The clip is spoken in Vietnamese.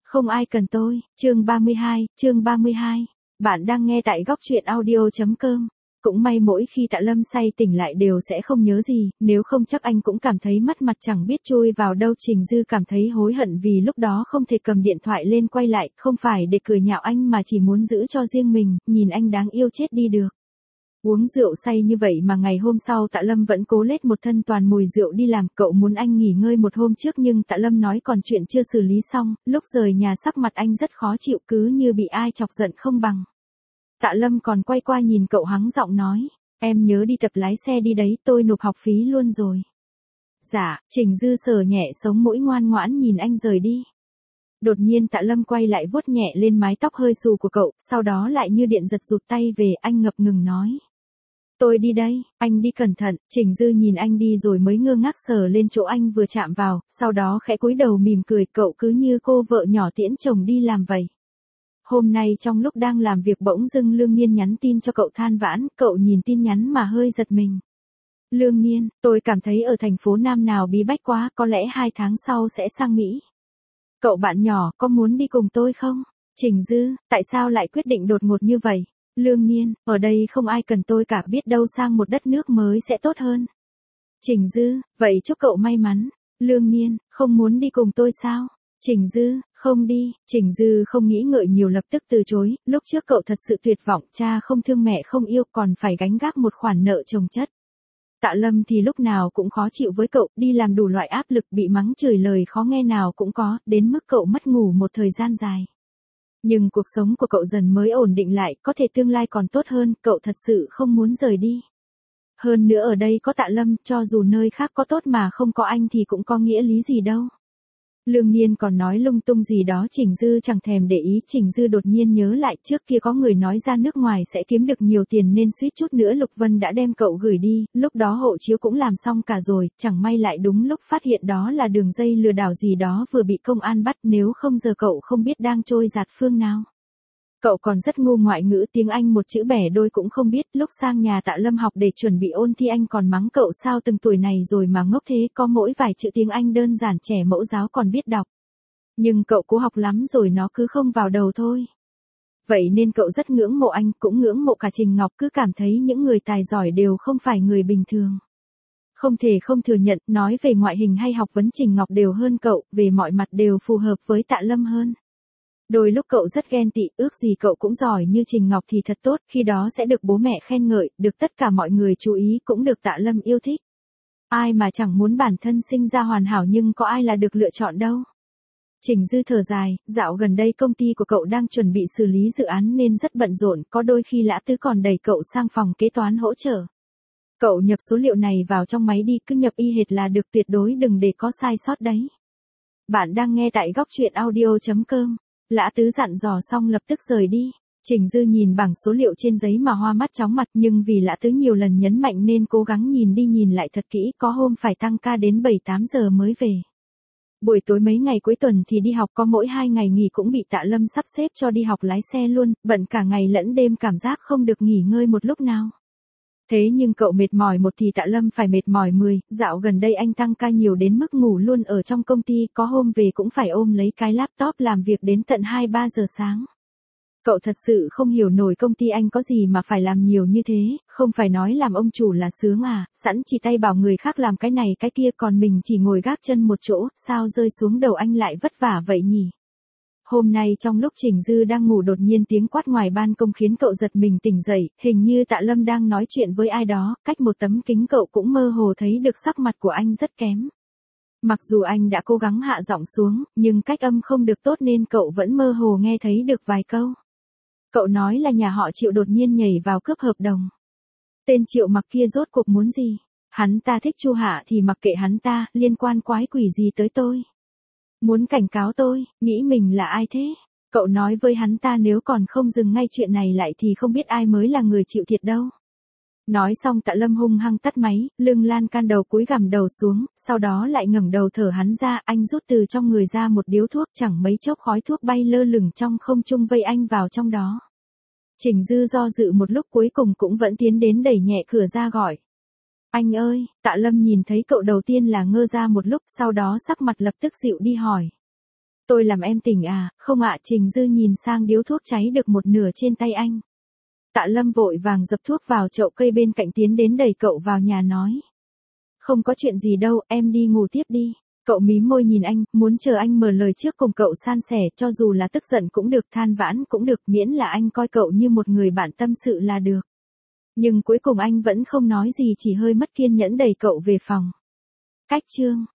Không ai cần tôi, chương 32. Bạn đang nghe tại góc truyện audio.com. Cũng may mỗi khi Tạ Lâm say tỉnh lại đều sẽ không nhớ gì, nếu không chắc anh cũng cảm thấy mất mặt chẳng biết chui vào đâu. Trình Dư cảm thấy hối hận vì lúc đó không thể cầm điện thoại lên quay lại, không phải để cười nhạo anh mà chỉ muốn giữ cho riêng mình, nhìn anh đáng yêu chết đi được. Uống rượu say như vậy mà ngày hôm sau Tạ Lâm vẫn cố lết một thân toàn mùi rượu đi làm. Cậu muốn anh nghỉ ngơi một hôm trước nhưng Tạ Lâm nói còn chuyện chưa xử lý xong. Lúc rời nhà sắc mặt anh rất khó chịu, cứ như bị ai chọc giận không bằng. Tạ Lâm còn quay qua nhìn cậu hắng giọng nói, em nhớ đi tập lái xe đi đấy, tôi nộp học phí luôn rồi. Dạ. Trình Dư sờ nhẹ sống mũi ngoan ngoãn nhìn anh rời đi. Đột nhiên Tạ Lâm quay lại vuốt nhẹ lên mái tóc hơi xù của cậu, sau đó lại như điện giật rụt tay về. Anh ngập ngừng nói, tôi đi đây, anh đi cẩn thận. Trình Dư nhìn anh đi rồi mới ngơ ngác sờ lên chỗ anh vừa chạm vào, sau đó khẽ cúi đầu mỉm cười. Cậu cứ như cô vợ nhỏ tiễn chồng đi làm vậy. Hôm nay trong lúc đang làm việc bỗng dưng Lương Nhiên nhắn tin cho cậu than vãn. Cậu nhìn tin nhắn mà hơi giật mình. Lương Nhiên, tôi cảm thấy ở thành phố Nam nào bí bách quá, có lẽ 2 tháng sau sẽ sang Mỹ. Cậu bạn nhỏ, có muốn đi cùng tôi không? Trình Dư, tại sao lại quyết định đột ngột như vậy? Lương Nhiên, ở đây không ai cần tôi cả, biết đâu sang một đất nước mới sẽ tốt hơn. Trình Dư, vậy chúc cậu may mắn. Lương Nhiên, không muốn đi cùng tôi sao? Trình Dư, không đi. Trình Dư không nghĩ ngợi nhiều lập tức từ chối. Lúc trước cậu thật sự tuyệt vọng, cha không thương mẹ không yêu còn phải gánh gác một khoản nợ chồng chất. Tạ Lâm thì lúc nào cũng khó chịu với cậu, đi làm đủ loại áp lực, bị mắng chửi lời khó nghe nào cũng có, đến mức cậu mất ngủ một thời gian dài. Nhưng cuộc sống của cậu dần mới ổn định lại, có thể tương lai còn tốt hơn, cậu thật sự không muốn rời đi. Hơn nữa ở đây có Tạ Lâm, cho dù nơi khác có tốt mà không có anh thì cũng có nghĩa lý gì đâu. Lương Nhiên còn nói lung tung gì đó Trình Dư chẳng thèm để ý. Trình Dư đột nhiên nhớ lại trước kia có người nói ra nước ngoài sẽ kiếm được nhiều tiền nên suýt chút nữa Lục Vân đã đem cậu gửi đi, lúc đó hộ chiếu cũng làm xong cả rồi, chẳng may lại đúng lúc phát hiện đó là đường dây lừa đảo gì đó vừa bị công an bắt, nếu không giờ cậu không biết đang trôi dạt phương nào. Cậu còn rất ngu, ngoại ngữ tiếng Anh một chữ bẻ đôi cũng không biết, lúc sang nhà Tạ Lâm học để chuẩn bị ôn thi anh còn mắng cậu sao từng tuổi này rồi mà ngốc thế, có mỗi vài chữ tiếng Anh đơn giản trẻ mẫu giáo còn biết đọc. Nhưng cậu cố học lắm rồi nó cứ không vào đầu thôi. Vậy nên cậu rất ngưỡng mộ anh, cũng ngưỡng mộ cả Trình Ngọc, cứ cảm thấy những người tài giỏi đều không phải người bình thường. Không thể không thừa nhận, nói về ngoại hình hay học vấn Trình Ngọc đều hơn cậu, về mọi mặt đều phù hợp với Tạ Lâm hơn. Đôi lúc cậu rất ghen tị, ước gì cậu cũng giỏi như Trình Ngọc thì thật tốt, khi đó sẽ được bố mẹ khen ngợi, được tất cả mọi người chú ý, cũng được Tạ Lâm yêu thích. Ai mà chẳng muốn bản thân sinh ra hoàn hảo, nhưng có ai là được lựa chọn đâu. Trình Dư thở dài, dạo gần đây công ty của cậu đang chuẩn bị xử lý dự án nên rất bận rộn, có đôi khi Lã Tứ còn đẩy cậu sang phòng kế toán hỗ trợ. Cậu nhập số liệu này vào trong máy đi, cứ nhập y hệt là được, tuyệt đối đừng để có sai sót đấy. Bạn đang nghe tại góc truyện audio.com. Lã Tứ dặn dò xong lập tức rời đi. Trình Dư nhìn bảng số liệu trên giấy mà hoa mắt chóng mặt, nhưng vì Lã Tứ nhiều lần nhấn mạnh nên cố gắng nhìn đi nhìn lại thật kỹ, có hôm phải tăng ca đến 7-8 giờ mới về. Buổi tối mấy ngày cuối tuần thì đi học, có mỗi 2 ngày nghỉ cũng bị Tạ Lâm sắp xếp cho đi học lái xe luôn, bận cả ngày lẫn đêm, cảm giác không được nghỉ ngơi một lúc nào. Thế nhưng cậu mệt mỏi một thì Tạ Lâm phải mệt mỏi 10, dạo gần đây anh tăng ca nhiều đến mức ngủ luôn ở trong công ty, có hôm về cũng phải ôm lấy cái laptop làm việc đến tận 2-3 giờ sáng. Cậu thật sự không hiểu nổi công ty anh có gì mà phải làm nhiều như thế, không phải nói làm ông chủ là sướng à, sẵn chỉ tay bảo người khác làm cái này cái kia còn mình chỉ ngồi gác chân một chỗ, sao rơi xuống đầu anh lại vất vả vậy nhỉ? Hôm nay trong lúc Trình Dư đang ngủ đột nhiên tiếng quát ngoài ban công khiến cậu giật mình tỉnh dậy, hình như Tạ Lâm đang nói chuyện với ai đó, cách một tấm kính cậu cũng mơ hồ thấy được sắc mặt của anh rất kém. Mặc dù anh đã cố gắng hạ giọng xuống, nhưng cách âm không được tốt nên cậu vẫn mơ hồ nghe thấy được vài câu. Cậu nói là nhà họ Triệu đột nhiên nhảy vào cướp hợp đồng. Tên Triệu Mặc kia rốt cuộc muốn gì? Hắn ta thích Chu Hạ thì mặc kệ hắn ta, liên quan quái quỷ gì tới tôi? Muốn cảnh cáo tôi, nghĩ mình là ai thế? Cậu nói với hắn ta nếu còn không dừng ngay chuyện này lại thì không biết ai mới là người chịu thiệt đâu. Nói xong Tạ Lâm hung hăng tắt máy, lưng lan can đầu cúi gằm đầu xuống, sau đó lại ngẩng đầu thở hắn ra, anh rút từ trong người ra một điếu thuốc, chẳng mấy chốc khói thuốc bay lơ lửng trong không trung vây anh vào trong đó. Trình Dư do dự một lúc cuối cùng cũng vẫn tiến đến đẩy nhẹ cửa ra gọi. Anh ơi. Tạ Lâm nhìn thấy cậu đầu tiên là ngơ ra một lúc, sau đó sắc mặt lập tức dịu đi hỏi. Tôi làm em tỉnh à, không ạ. Trình Dư nhìn sang điếu thuốc cháy được một nửa trên tay anh. Tạ Lâm vội vàng dập thuốc vào chậu cây bên cạnh tiến đến đẩy cậu vào nhà nói. Không có chuyện gì đâu, em đi ngủ tiếp đi. Cậu mím môi nhìn anh, muốn chờ anh mở lời trước cùng cậu san sẻ, cho dù là tức giận cũng được, than vãn cũng được, miễn là anh coi cậu như một người bạn tâm sự là được. Nhưng cuối cùng anh vẫn không nói gì, chỉ hơi mất kiên nhẫn đẩy cậu về phòng. Cách chương